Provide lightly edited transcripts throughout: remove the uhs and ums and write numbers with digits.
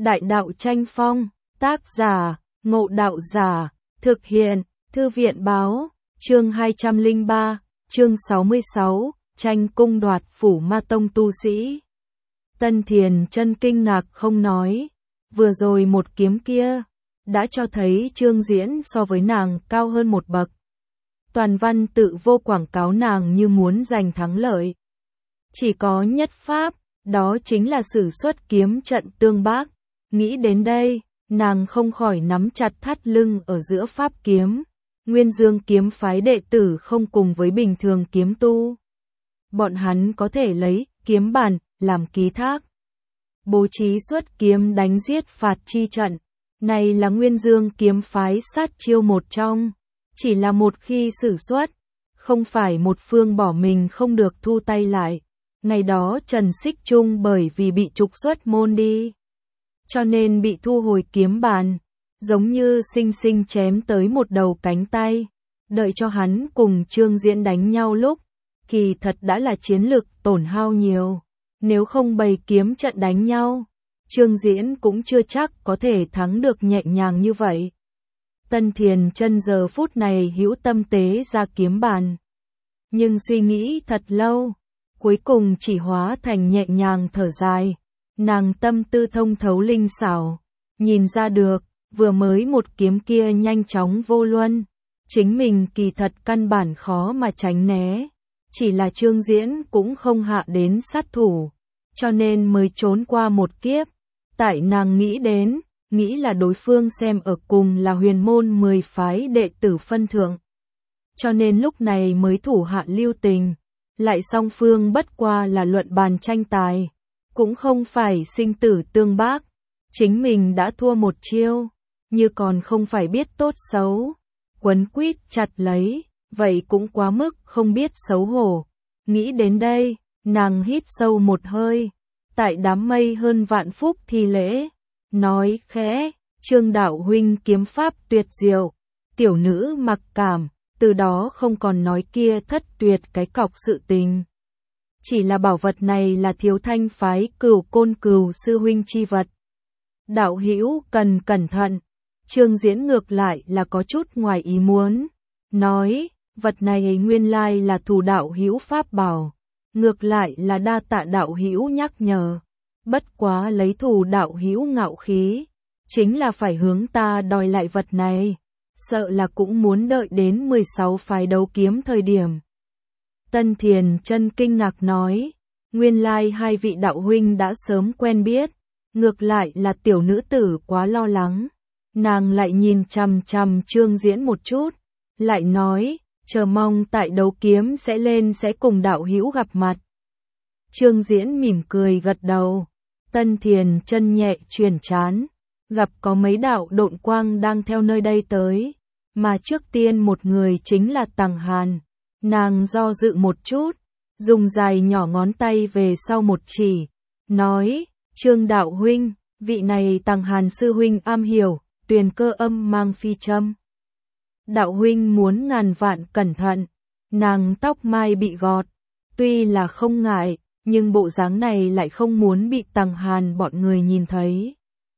Đại đạo tranh phong, tác giả, Ngộ Đạo Giả, thực hiện, Thư viện báo, chương 203, chương 66, tranh cung đoạt Phủ Ma Tông tu sĩ. Tân Thiền Chân kinh ngạc không nói, vừa rồi một kiếm kia, đã cho thấy Trương Diễn so với nàng cao hơn một bậc. Toàn văn tự vô quảng cáo nàng như muốn giành thắng lợi. Chỉ có nhất pháp, đó chính là sử xuất kiếm trận tương bác. Nghĩ đến đây, nàng không khỏi nắm chặt thắt lưng ở giữa pháp kiếm. Nguyên Dương kiếm phái đệ tử không cùng với bình thường kiếm tu. Bọn hắn có thể lấy kiếm bản làm ký thác, bố trí xuất kiếm đánh giết phạt chi trận. Này là Nguyên Dương kiếm phái sát chiêu một trong, chỉ là một khi sử xuất, không phải một phương bỏ mình không được thu tay lại. Ngày đó Trần Xích Trung bởi vì bị trục xuất môn đi, cho nên bị thu hồi kiếm bàn, giống như sinh sinh chém tới một đầu cánh tay. Đợi cho hắn cùng Trương Diễn đánh nhau lúc, kỳ thật đã là chiến lực tổn hao nhiều. Nếu không bày kiếm trận đánh nhau, Trương Diễn cũng chưa chắc có thể thắng được nhẹ nhàng như vậy. Tân Thiền Chân giờ phút này hữu tâm tế ra kiếm bàn, nhưng suy nghĩ thật lâu, cuối cùng chỉ hóa thành nhẹ nhàng thở dài. Nàng tâm tư thông thấu linh xảo, nhìn ra được, vừa mới một kiếm kia nhanh chóng vô luân, chính mình kỳ thật căn bản khó mà tránh né, chỉ là Trương Diễn cũng không hạ đến sát thủ, cho nên mới trốn qua một kiếp. Tại nàng nghĩ là đối phương xem ở cùng là huyền môn 10 phái đệ tử phân thượng, cho nên lúc này mới thủ hạ lưu tình. Lại song phương bất qua là luận bàn tranh tài, cũng không phải sinh tử tương bác. Chính mình đã thua một chiêu, như còn không phải biết tốt xấu, quấn quýt chặt lấy, vậy cũng quá mức không biết xấu hổ. Nghĩ đến đây, nàng hít sâu một hơi, tại đám mây hơn vạn phúc thi lễ, nói khẽ, Trương đạo huynh kiếm pháp tuyệt diệu, tiểu nữ mặc cảm. Từ đó không còn nói kia thất tuyệt cái cọc sự tình. Chỉ là bảo vật này là Thiếu Thanh phái Cửu Côn Cửu sư huynh chi vật. Đạo hữu cần cẩn thận. Trương Diễn ngược lại là có chút ngoài ý muốn, nói, vật này nguyên lai là Thủ đạo hữu pháp bảo, ngược lại là đa tạ đạo hữu nhắc nhở. Bất quá lấy Thủ đạo hữu ngạo khí, chính là phải hướng ta đòi lại vật này, sợ là cũng muốn đợi đến 16 phái đấu kiếm thời điểm. Tân Thiền Chân kinh ngạc nói, nguyên lai hai vị đạo huynh đã sớm quen biết, ngược lại là tiểu nữ tử quá lo lắng. Nàng lại nhìn chằm chằm Trương Diễn một chút, lại nói, chờ mong tại đấu kiếm sẽ lên sẽ cùng đạo hữu gặp mặt. Trương Diễn mỉm cười gật đầu. Tân Thiền Chân nhẹ chuyển trán, gặp có mấy đạo độn quang đang theo nơi đây tới, mà trước tiên một người chính là Tằng Hàn. Nàng do dự một chút, dùng dài nhỏ ngón tay về sau một chỉ, nói, Trương đạo huynh, vị này Tằng Hàn sư huynh am hiểu, tuyền cơ âm mang phi châm. Đạo huynh muốn ngàn vạn cẩn thận. Nàng tóc mai bị gọt, tuy là không ngại, nhưng bộ dáng này lại không muốn bị Tằng Hàn bọn người nhìn thấy.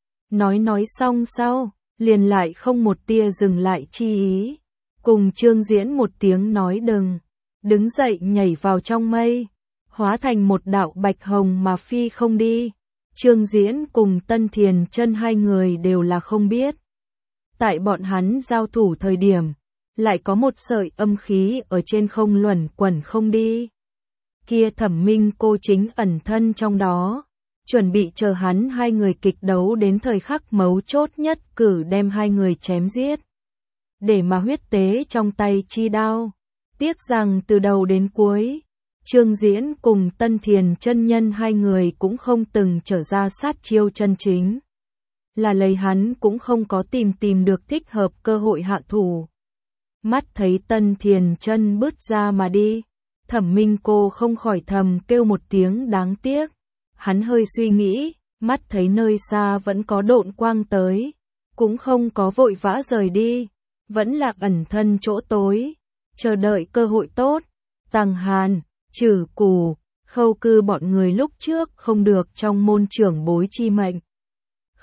Nói xong sau, liền lại không một tia dừng lại chi ý, cùng Trương Diễn một tiếng nói đừng, đứng dậy nhảy vào trong mây, hóa thành một đạo bạch hồng mà phi không đi. Trương Diễn cùng Tân Thiền Chân hai người đều là không biết, tại bọn hắn giao thủ thời điểm, lại có một sợi âm khí ở trên không luẩn quẩn không đi. Kia Thẩm Minh cô chính ẩn thân trong đó, chuẩn bị chờ hắn hai người kịch đấu đến thời khắc mấu chốt nhất cử đem hai người chém giết, để mà huyết tế trong tay chi đao. Tiếc rằng từ đầu đến cuối, Trương Diễn cùng Tân Thiền Chân nhân hai người cũng không từng trở ra sát chiêu chân chính, là lấy hắn cũng không có tìm được thích hợp cơ hội hạ thủ. Mắt thấy Tân Thiền Chân bước ra mà đi, Thẩm Minh cô không khỏi thầm kêu một tiếng đáng tiếc. Hắn hơi suy nghĩ, mắt thấy nơi xa vẫn có độn quang tới, cũng không có vội vã rời đi, vẫn là ẩn thân chỗ tối, chờ đợi cơ hội tốt. Tằng Hàn, Trử Cù, Khâu Cư bọn người lúc trước không được trong môn trưởng bối chi mệnh,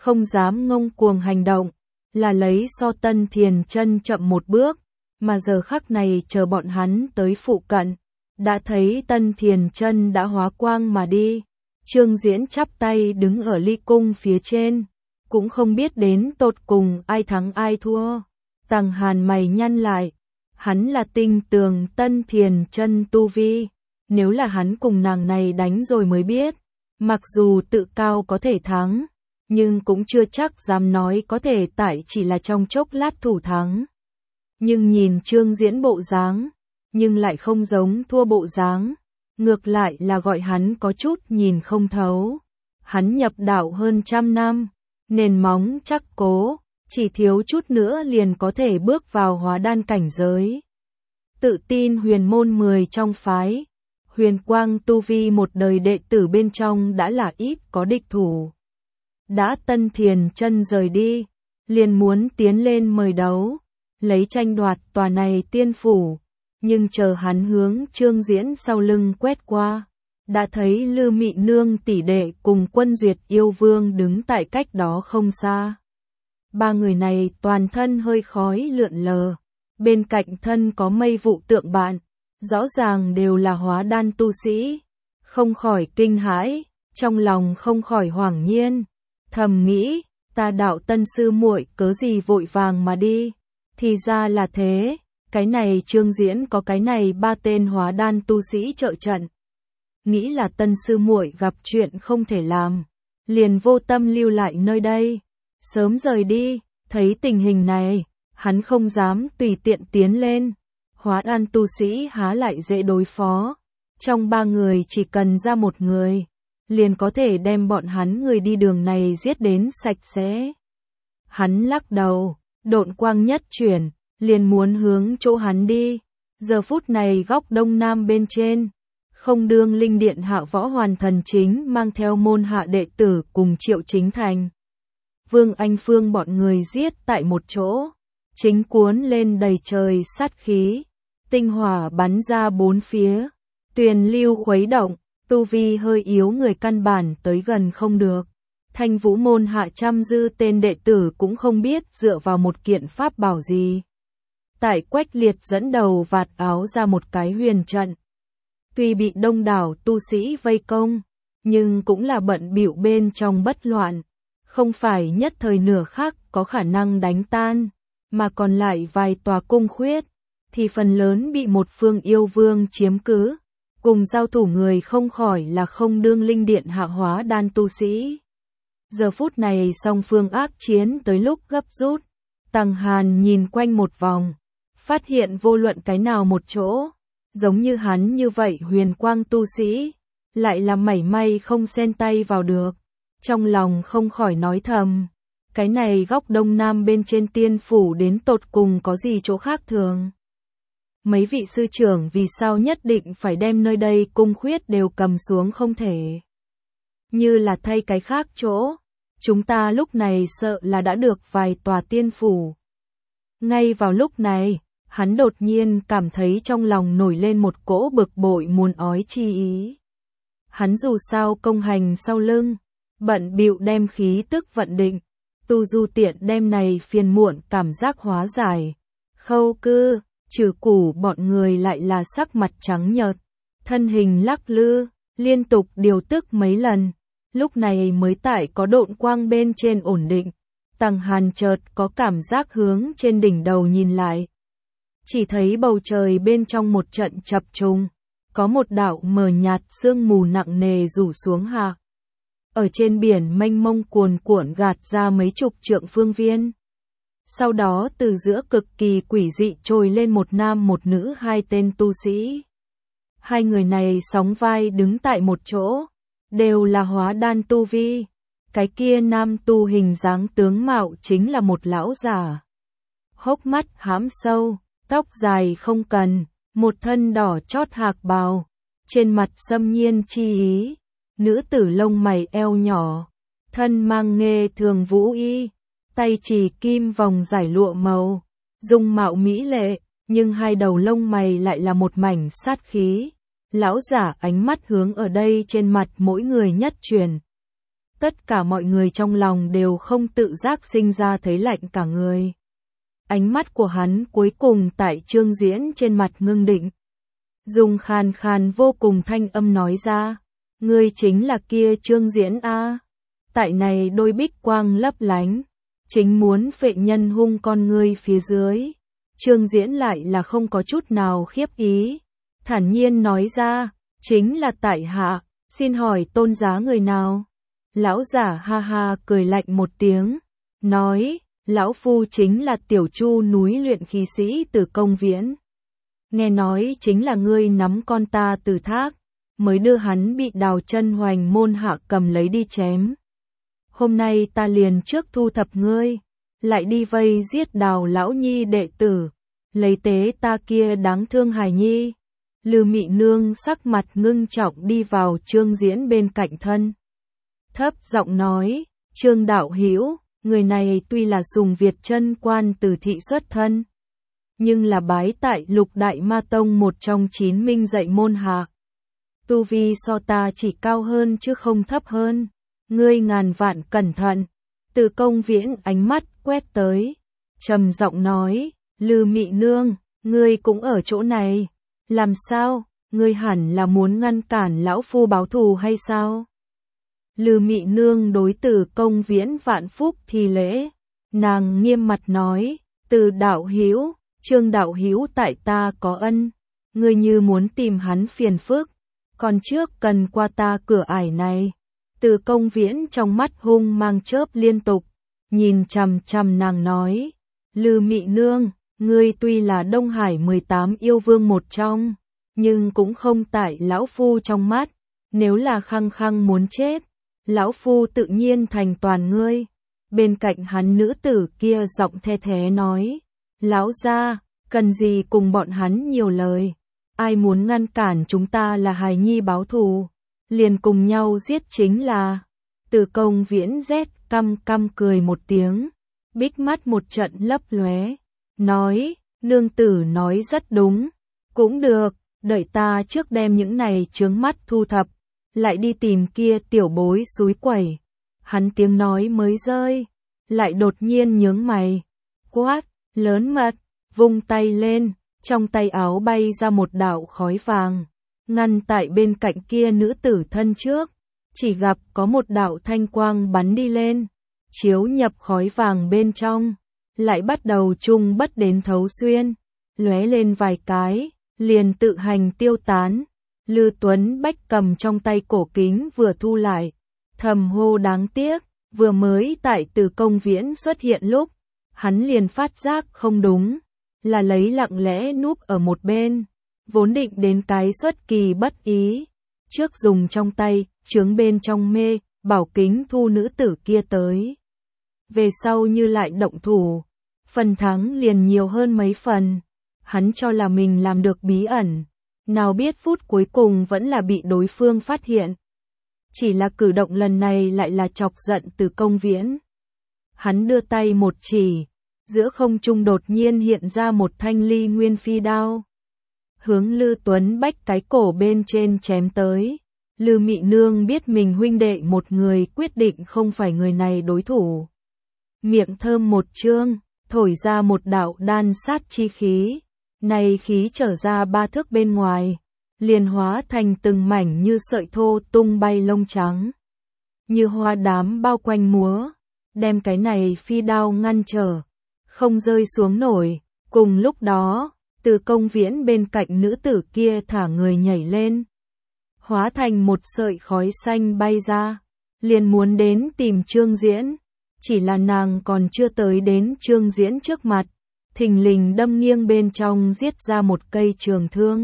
không dám ngông cuồng hành động, là lấy so Tân Thiền Chân chậm một bước, mà giờ khắc này chờ bọn hắn tới phụ cận, đã thấy Tân Thiền Chân đã hóa quang mà đi. Trương Diễn chắp tay đứng ở ly cung phía trên, cũng không biết đến tột cùng ai thắng ai thua. Tằng Hàn mày nhăn lại, hắn là tin tưởng Tân Thiền Chân tu vi, nếu là hắn cùng nàng này đánh rồi mới biết, mặc dù tự cao có thể thắng, nhưng cũng chưa chắc dám nói có thể tại chỉ là trong chốc lát thủ thắng. Nhưng nhìn Trương Diễn bộ dáng, nhưng lại không giống thua bộ dáng, ngược lại là gọi hắn có chút nhìn không thấu. Hắn nhập đạo hơn 100 năm, nền móng chắc cố, chỉ thiếu chút nữa liền có thể bước vào hóa đan cảnh giới. Tự tin huyền môn 10 trong phái, huyền quang tu vi một đời đệ tử bên trong đã là ít có địch thủ. Đã Tân Thiền Chân rời đi, liền muốn tiến lên mời đấu, lấy tranh đoạt tòa này tiên phủ, nhưng chờ hắn hướng Trương Diễn sau lưng quét qua, đã thấy Lư Mị Nương tỷ đệ cùng Quân Duyệt yêu vương đứng tại cách đó không xa. Ba người này toàn thân hơi khói lượn lờ, bên cạnh thân có mây vụ tượng bạn, rõ ràng đều là hóa đan tu sĩ, không khỏi kinh hãi, trong lòng không khỏi hoảng nhiên, thầm nghĩ, ta đạo Tân sư muội cớ gì vội vàng mà đi, thì ra là thế, cái này Trương Diễn có cái này ba tên hóa đan tu sĩ trợ trận. Nghĩ là Tân sư muội gặp chuyện không thể làm, liền vô tâm lưu lại nơi đây, sớm rời đi. Thấy tình hình này, hắn không dám tùy tiện tiến lên, hóa đan tu sĩ há lại dễ đối phó, trong ba người chỉ cần ra một người, liền có thể đem bọn hắn người đi đường này giết đến sạch sẽ. Hắn lắc đầu, độn quang nhất chuyển, liền muốn hướng chỗ hắn đi. Giờ phút này góc đông nam bên trên, Không Đương Linh điện hạ Võ Hoàn Thần Chính mang theo môn hạ đệ tử cùng Triệu Chính Thành, Vương Anh Phương bọn người giết tại một chỗ, chính cuốn lên đầy trời sát khí, tinh hỏa bắn ra bốn phía, tuyền lưu khuấy động, tu vi hơi yếu người căn bản tới gần không được. Thanh Vũ môn hạ trăm dư tên đệ tử cũng không biết dựa vào một kiện pháp bảo gì. Tại Quách Liệt dẫn đầu vạt áo ra một cái huyền trận. Tuy bị đông đảo tu sĩ vây công, nhưng cũng là bận bịu bên trong bất loạn. Không phải nhất thời nửa khắc có khả năng đánh tan, mà còn lại vài tòa cung khuyết, thì phần lớn bị một phương yêu vương chiếm cứ. Cùng giao thủ người không khỏi là Không Đương Linh điện hạ hóa đan tu sĩ. Giờ phút này song phương ác chiến tới lúc gấp rút, Tằng Hàn nhìn quanh một vòng, phát hiện vô luận cái nào một chỗ, giống như hắn như vậy huyền quang tu sĩ, lại là mảy may không xen tay vào được. Trong lòng không khỏi nói thầm, cái này góc đông nam bên trên tiên phủ đến tột cùng có gì chỗ khác thường. Mấy vị sư trưởng vì sao nhất định phải đem nơi đây cung khuyết đều cầm xuống không thể. Như là thay cái khác chỗ, chúng ta lúc này sợ là đã được vài tòa tiên phủ. Ngay vào lúc này, hắn đột nhiên cảm thấy trong lòng nổi lên một cỗ bực bội muốn ói chi ý. Hắn dù sao công hành sau lưng, bận bịu đem khí tức vận định, tu du tiện đem này phiền muộn cảm giác hóa giải. Khâu Cư, Trừ Củ bọn người lại là sắc mặt trắng nhợt, thân hình lắc lư, liên tục điều tức mấy lần, lúc này mới tại có độn quang bên trên ổn định. Tằng Hàn chợt có cảm giác hướng trên đỉnh đầu nhìn lại, chỉ thấy bầu trời bên trong một trận chập trùng, có một đạo mờ nhạt sương mù nặng nề rủ xuống hạ. Ở trên biển mênh mông cuồn cuộn gạt ra mấy chục trượng phương viên. Sau đó từ giữa cực kỳ quỷ dị trồi lên một nam một nữ hai tên tu sĩ. Hai người này sóng vai đứng tại một chỗ, đều là hóa đan tu vi. Cái kia nam tu hình dáng tướng mạo chính là một lão già. Hốc mắt hãm sâu, tóc dài không cần, một thân đỏ chót hạc bào, trên mặt xâm nhiên chi ý. Nữ tử lông mày eo nhỏ, thân mang nghê thường vũ y, tay chỉ kim vòng giải lụa màu, dung mạo mỹ lệ, nhưng hai đầu lông mày lại là một mảnh sát khí. Lão giả ánh mắt hướng ở đây trên mặt mỗi người nhất truyền. Tất cả mọi người trong lòng đều không tự giác sinh ra thấy lạnh cả người. Ánh mắt của hắn cuối cùng tại Trương Diễn trên mặt ngưng định. Dùng khàn khàn vô cùng thanh âm nói ra, ngươi chính là kia Trương Diễn a? Tại này đôi bích quang lấp lánh, chính muốn phệ nhân hung con ngươi phía dưới. Trương Diễn lại là không có chút nào khiếp ý, thản nhiên nói ra, chính là tại hạ, xin hỏi tôn giá người nào? Lão giả ha ha cười lạnh một tiếng, nói, lão phu chính là Tiểu Chu núi luyện khí sĩ Từ Công Viễn. Nghe nói chính là ngươi nắm con ta từ thác, mới đưa hắn bị Đào Chân Hoành môn hạ cầm lấy đi chém. Hôm nay ta liền trước thu thập ngươi, lại đi vây giết Đào lão nhi đệ tử, lấy tế ta kia đáng thương hài nhi. Lư Mị Nương sắc mặt ngưng trọng đi vào Trương Diễn bên cạnh thân. Thấp giọng nói, Trương đạo hữu, người này tuy là Sùng Việt chân quan từ thị xuất thân, nhưng là bái tại Lục Đại Ma Tông một trong 9 minh dạy môn hạ. Tu vi so ta chỉ cao hơn chứ không thấp hơn, ngươi ngàn vạn cẩn thận. Từ Công Viễn ánh mắt quét tới, trầm giọng nói, Lư Mị Nương, ngươi cũng ở chỗ này, làm sao, ngươi hẳn là muốn ngăn cản lão phu báo thù hay sao? Lư Mị Nương đối Từ Công Viễn vạn phúc thi lễ, nàng nghiêm mặt nói, Từ đạo hữu, Trương đạo hữu tại ta có ân, ngươi như muốn tìm hắn phiền phức, còn trước cần qua ta cửa ải này. Từ Công Viễn trong mắt hung mang chớp liên tục, nhìn chằm chằm nàng nói, Lư Mị Nương, ngươi tuy là Đông Hải 18 yêu vương một trong, nhưng cũng không tại lão phu trong mắt, nếu là khăng khăng muốn chết, lão phu tự nhiên thành toàn ngươi. Bên cạnh hắn nữ tử kia giọng the thế nói, lão gia, cần gì cùng bọn hắn nhiều lời, ai muốn ngăn cản chúng ta là hài nhi báo thù, liền cùng nhau giết chính là. Từ Công Viễn rét căm căm cười một tiếng, bích mắt một trận lấp lóe, nói, nương tử nói rất đúng, cũng được, đợi ta trước đem những này chướng mắt thu thập, lại đi tìm kia tiểu bối xúi quẩy. Hắn tiếng nói mới rơi, lại đột nhiên nhướng mày, quát, lớn mật, vung tay lên, trong tay áo bay ra một đạo khói vàng, ngăn tại bên cạnh kia nữ tử thân trước, chỉ gặp có một đạo thanh quang bắn đi lên, chiếu nhập khói vàng bên trong, lại bắt đầu trung bất đến thấu xuyên, lóe lên vài cái, liền tự hành tiêu tán. Lư Tuấn Bách cầm trong tay cổ kính vừa thu lại, thầm hô đáng tiếc, vừa mới tại Từ Công Viễn xuất hiện lúc, hắn liền phát giác không đúng, là lấy lặng lẽ núp ở một bên, vốn định đến cái xuất kỳ bất ý, trước dùng trong tay, chướng bên trong mê, bảo kính thu nữ tử kia tới. Về sau như lại động thủ, phần thắng liền nhiều hơn mấy phần, hắn cho là mình làm được bí ẩn, nào biết phút cuối cùng vẫn là bị đối phương phát hiện. Chỉ là cử động lần này lại là chọc giận Từ Công Viễn. Hắn đưa tay một chỉ, giữa không trung đột nhiên hiện ra một thanh ly nguyên phi đao, hướng Lư Tuấn Bách cái cổ bên trên chém tới. Lư Mị Nương biết mình huynh đệ một người quyết định không phải người này đối thủ. Miệng thơm một trương, thổi ra một đạo đan sát chi khí, này khí trở ra 3 thước bên ngoài, liền hóa thành từng mảnh như sợi thô tung bay lông trắng, như hoa đám bao quanh múa, đem cái này phi đao ngăn trở, không rơi xuống nổi. Cùng lúc đó, Từ Công Viễn bên cạnh nữ tử kia thả người nhảy lên, hóa thành một sợi khói xanh bay ra, liền muốn đến tìm Trương Diễn, chỉ là nàng còn chưa tới đến Trương Diễn trước mặt, thình lình đâm nghiêng bên trong giết ra một cây trường thương.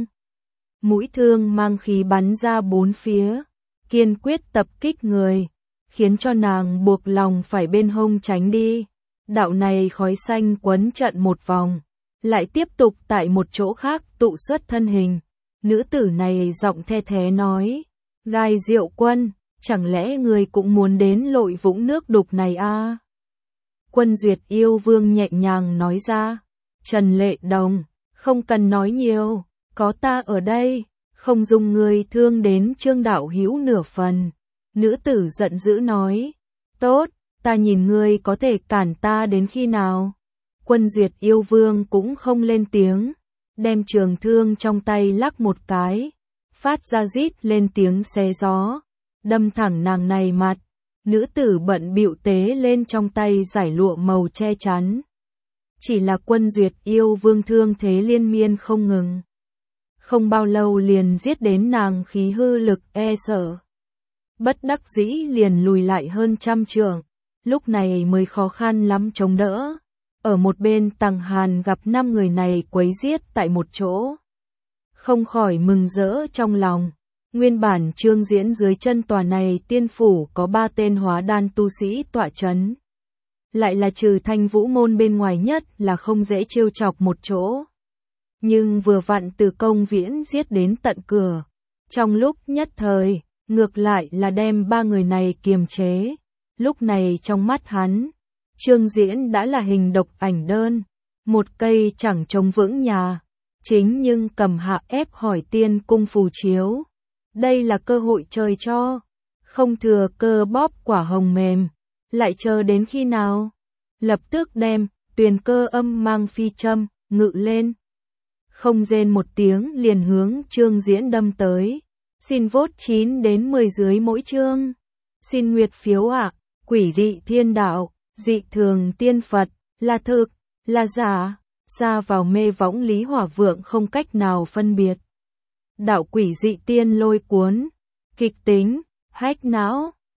Mũi thương mang khí bắn ra bốn phía, kiên quyết tập kích người, khiến cho nàng buộc lòng phải bên hông tránh đi. Đạo này khói xanh quấn trận một vòng, lại tiếp tục tại một chỗ khác tụ xuất thân hình. Nữ tử này giọng the thế nói, Gai Diệu Quân, chẳng lẽ người cũng muốn đến lội vũng nước đục này a? Quân Duyệt Yêu Vương nhẹ nhàng nói ra, Trần Lệ Đồng, không cần nói nhiều, có ta ở đây, không dùng người thương đến Trương đạo hữu nửa phần. Nữ tử giận dữ nói, tốt, ta nhìn ngươi có thể cản ta đến khi nào. Quân Duyệt yêu vương cũng không lên tiếng, đem trường thương trong tay lắc một cái, phát ra rít lên tiếng xé gió, đâm thẳng nàng này mặt. Nữ tử bận bịu tế lên trong tay giải lụa màu che chắn. Chỉ là Quân Duyệt yêu vương thương thế liên miên không ngừng. Không bao lâu liền giết đến nàng khí hư lực e sợ. Bất đắc dĩ liền lùi lại hơn trăm trượng, lúc này mới khó khăn lắm chống đỡ. Ở một bên Tằng Hàn gặp 5 người này quấy giết tại một chỗ, không khỏi mừng rỡ trong lòng. Nguyên bản Trương Diễn dưới chân tòa này tiên phủ có 3 tên hóa đan tu sĩ tọa chấn. Lại là trừ Thanh Vũ môn bên ngoài nhất là không dễ trêu chọc một chỗ. Nhưng vừa vặn Từ Công Viễn giết đến tận cửa. Trong lúc nhất thời, ngược lại là đem 3 người này kiềm chế. Lúc này trong mắt hắn, Trương Diễn đã là hình độc ảnh đơn, một cây chẳng chống vững nhà. Chính nhưng cầm hạ ép hỏi tiên cung phù chiếu. Đây là cơ hội trời cho, không thừa cơ bóp quả hồng mềm, lại chờ đến khi nào? Lập tức đem Tuyền Cơ âm mang phi châm ngự lên, không rên một tiếng liền hướng Trương Diễn đâm tới. Xin vote 9 đến 10 dưới mỗi chương. Xin nguyệt phiếu ạ. Quỷ dị thiên đạo, dị thường tiên Phật, là thực, là giả, xa vào mê võng Lý Hỏa Vượng không cách nào phân biệt. Đạo quỷ dị tiên lôi cuốn, kịch tính, hách não.